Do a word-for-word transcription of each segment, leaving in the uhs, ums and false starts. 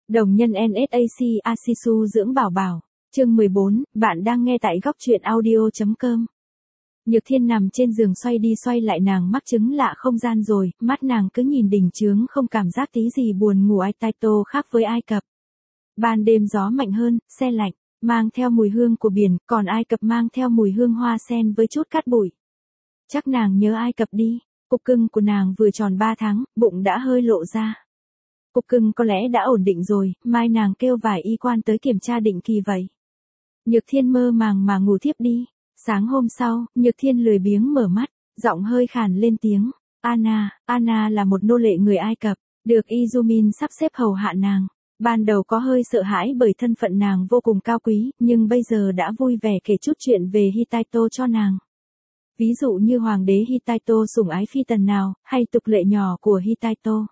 Đồng nhân en ét a xê Asisu dưỡng bảo bảo. Chương mười bốn, bạn đang nghe tại góc truyện audio chấm com. Nhược Thiên nằm trên giường xoay đi xoay lại, nàng mắc chứng lạ không gian rồi, mắt nàng cứ nhìn đỉnh chướng không cảm giác tí gì buồn ngủ. Ai Taito khác với Ai Cập. Ban đêm gió mạnh hơn, se lạnh, mang theo mùi hương của biển, còn Ai Cập mang theo mùi hương hoa sen với chút cát bụi. Chắc nàng nhớ Ai Cập đi, cục cưng của nàng vừa tròn ba tháng, bụng đã hơi lộ ra. Cục cưng có lẽ đã ổn định rồi, mai nàng kêu vài y quan tới kiểm tra định kỳ vậy. Nhược Thiên mơ màng mà ngủ thiếp đi. Sáng hôm sau, Nhược Thiên lười biếng mở mắt, giọng hơi khàn lên tiếng. Anna, Anna là một nô lệ người Ai Cập, được Izumin sắp xếp hầu hạ nàng. Ban đầu có hơi sợ hãi bởi thân phận nàng vô cùng cao quý, nhưng bây giờ đã vui vẻ kể chút chuyện về Hittito cho nàng. Ví dụ như hoàng đế Hittito sủng ái phi tần nào, hay tục lệ nhỏ của Hittito.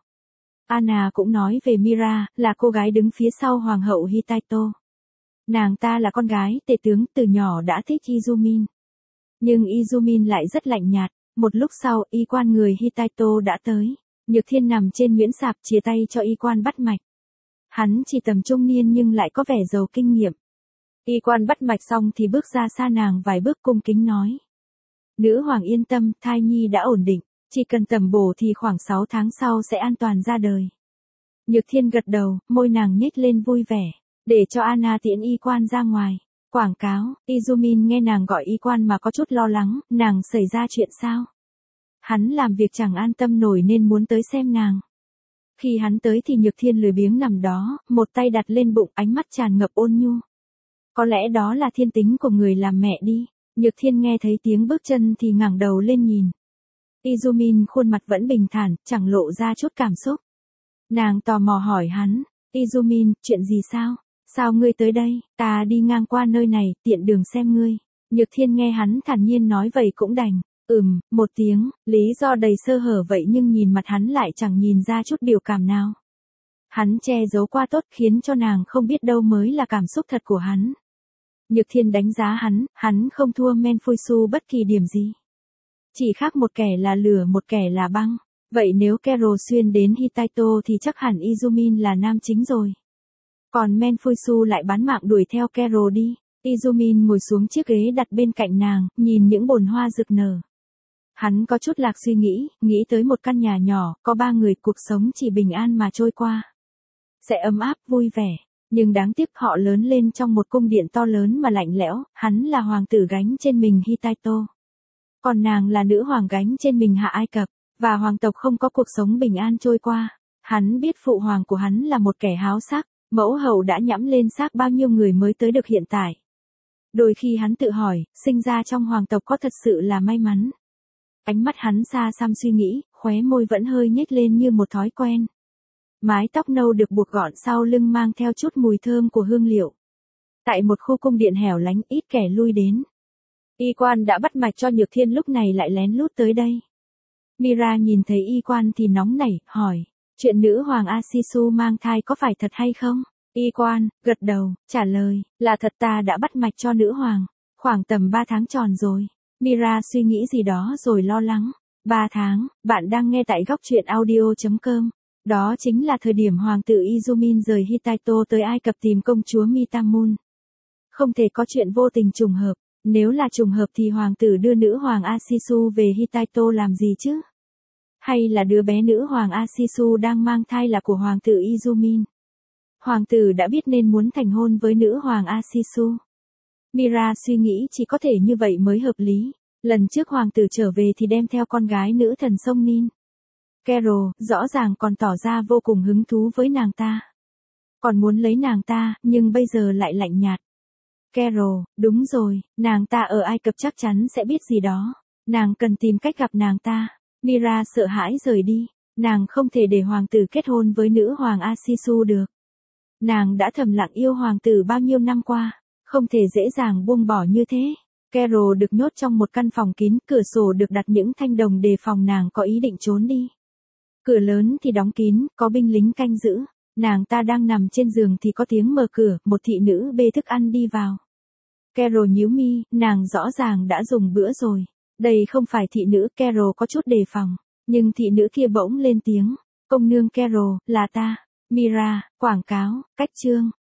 Anna cũng nói về Mira, là cô gái đứng phía sau hoàng hậu Hittito. Nàng ta là con gái tể tướng, từ nhỏ đã thích Izumin. Nhưng Izumin lại rất lạnh nhạt. Một lúc sau, y quan người Hittito đã tới. Nhược Thiên nằm trên nhuyễn sạp chia tay cho y quan bắt mạch. Hắn chỉ tầm trung niên nhưng lại có vẻ giàu kinh nghiệm. Y quan bắt mạch xong thì bước ra xa nàng vài bước cung kính nói. Nữ hoàng yên tâm, thai nhi đã ổn định. Chỉ cần tầm bổ thì khoảng sáu tháng sau sẽ an toàn ra đời. Nhược Thiên gật đầu, môi nàng nhếch lên vui vẻ. Để cho Anna tiễn y quan ra ngoài. Quảng cáo, Izumin nghe nàng gọi y quan mà có chút lo lắng, nàng xảy ra chuyện sao? Hắn làm việc chẳng an tâm nổi nên muốn tới xem nàng. Khi hắn tới thì Nhược Thiên lười biếng nằm đó, một tay đặt lên bụng, ánh mắt tràn ngập ôn nhu. Có lẽ đó là thiên tính của người làm mẹ đi. Nhược Thiên nghe thấy tiếng bước chân thì ngẩng đầu lên nhìn. Izumin khuôn mặt vẫn bình thản, chẳng lộ ra chút cảm xúc. Nàng tò mò hỏi hắn, Izumin, chuyện gì sao? Sao ngươi tới đây? Ta đi ngang qua nơi này, tiện đường xem ngươi. Nhược Thiên nghe hắn thản nhiên nói vậy cũng đành. Ừm, một tiếng, lý do đầy sơ hở vậy nhưng nhìn mặt hắn lại chẳng nhìn ra chút biểu cảm nào. Hắn che giấu qua tốt khiến cho nàng không biết đâu mới là cảm xúc thật của hắn. Nhược Thiên đánh giá hắn, hắn không thua Menfuisu bất kỳ điểm gì. Chỉ khác một kẻ là lửa một kẻ là băng. Vậy nếu Carol xuyên đến Hittito thì chắc hẳn Izumin là nam chính rồi. Còn Menfuisu lại bán mạng đuổi theo Carol đi. Izumin ngồi xuống chiếc ghế đặt bên cạnh nàng, nhìn những bồn hoa rực nở. Hắn có chút lạc suy nghĩ, nghĩ tới một căn nhà nhỏ, có ba người, cuộc sống chỉ bình an mà trôi qua. Sẽ ấm áp, vui vẻ. Nhưng đáng tiếc họ lớn lên trong một cung điện to lớn mà lạnh lẽo, hắn là hoàng tử gánh trên mình Hittito. Còn nàng là nữ hoàng gánh trên mình Hạ Ai Cập, và hoàng tộc không có cuộc sống bình an trôi qua. Hắn biết phụ hoàng của hắn là một kẻ háo sắc, mẫu hậu đã nhẫm lên xác bao nhiêu người mới tới được hiện tại. Đôi khi hắn tự hỏi, sinh ra trong hoàng tộc có thật sự là may mắn. Ánh mắt hắn xa xăm suy nghĩ, khóe môi vẫn hơi nhếch lên như một thói quen. Mái tóc nâu được buộc gọn sau lưng mang theo chút mùi thơm của hương liệu. Tại một khu cung điện hẻo lánh ít kẻ lui đến. Y quan đã bắt mạch cho Nhược Thiên lúc này lại lén lút tới đây. Mira nhìn thấy y quan thì nóng nảy, hỏi, chuyện nữ hoàng Asisu mang thai có phải thật hay không? Y quan, gật đầu, trả lời, là thật, ta đã bắt mạch cho nữ hoàng, khoảng tầm ba tháng tròn rồi. Mira suy nghĩ gì đó rồi lo lắng. ba tháng, bạn đang nghe tại góc truyện audio chấm com. Đó chính là thời điểm hoàng tử Izumin rời Hittito tới Ai Cập tìm công chúa Mitamun. Không thể có chuyện vô tình trùng hợp. Nếu là trùng hợp thì hoàng tử đưa nữ hoàng Asisu về Hittito làm gì chứ? Hay là đứa bé nữ hoàng Asisu đang mang thai là của hoàng tử Izumin? Hoàng tử đã biết nên muốn thành hôn với nữ hoàng Asisu. Mira suy nghĩ chỉ có thể như vậy mới hợp lý. Lần trước hoàng tử trở về thì đem theo con gái nữ thần sông Nin. Carol, rõ ràng còn tỏ ra vô cùng hứng thú với nàng ta. Còn muốn lấy nàng ta, nhưng bây giờ lại lạnh nhạt. Carol, đúng rồi, nàng ta ở Ai Cập chắc chắn sẽ biết gì đó. Nàng cần tìm cách gặp nàng ta. Mira sợ hãi rời đi. Nàng không thể để hoàng tử kết hôn với nữ hoàng Asisu được. Nàng đã thầm lặng yêu hoàng tử bao nhiêu năm qua. Không thể dễ dàng buông bỏ như thế. Carol được nhốt trong một căn phòng kín, cửa sổ được đặt những thanh đồng đề phòng nàng có ý định trốn đi. Cửa lớn thì đóng kín, có binh lính canh giữ. Nàng ta đang nằm trên giường thì có tiếng mở cửa, một thị nữ bê thức ăn đi vào. Carol nhíu mi, nàng rõ ràng đã dùng bữa rồi. Đây không phải thị nữ, Carol có chút đề phòng. Nhưng thị nữ kia bỗng lên tiếng. Công nương Carol, là ta. Mira, quảng cáo, cách chương.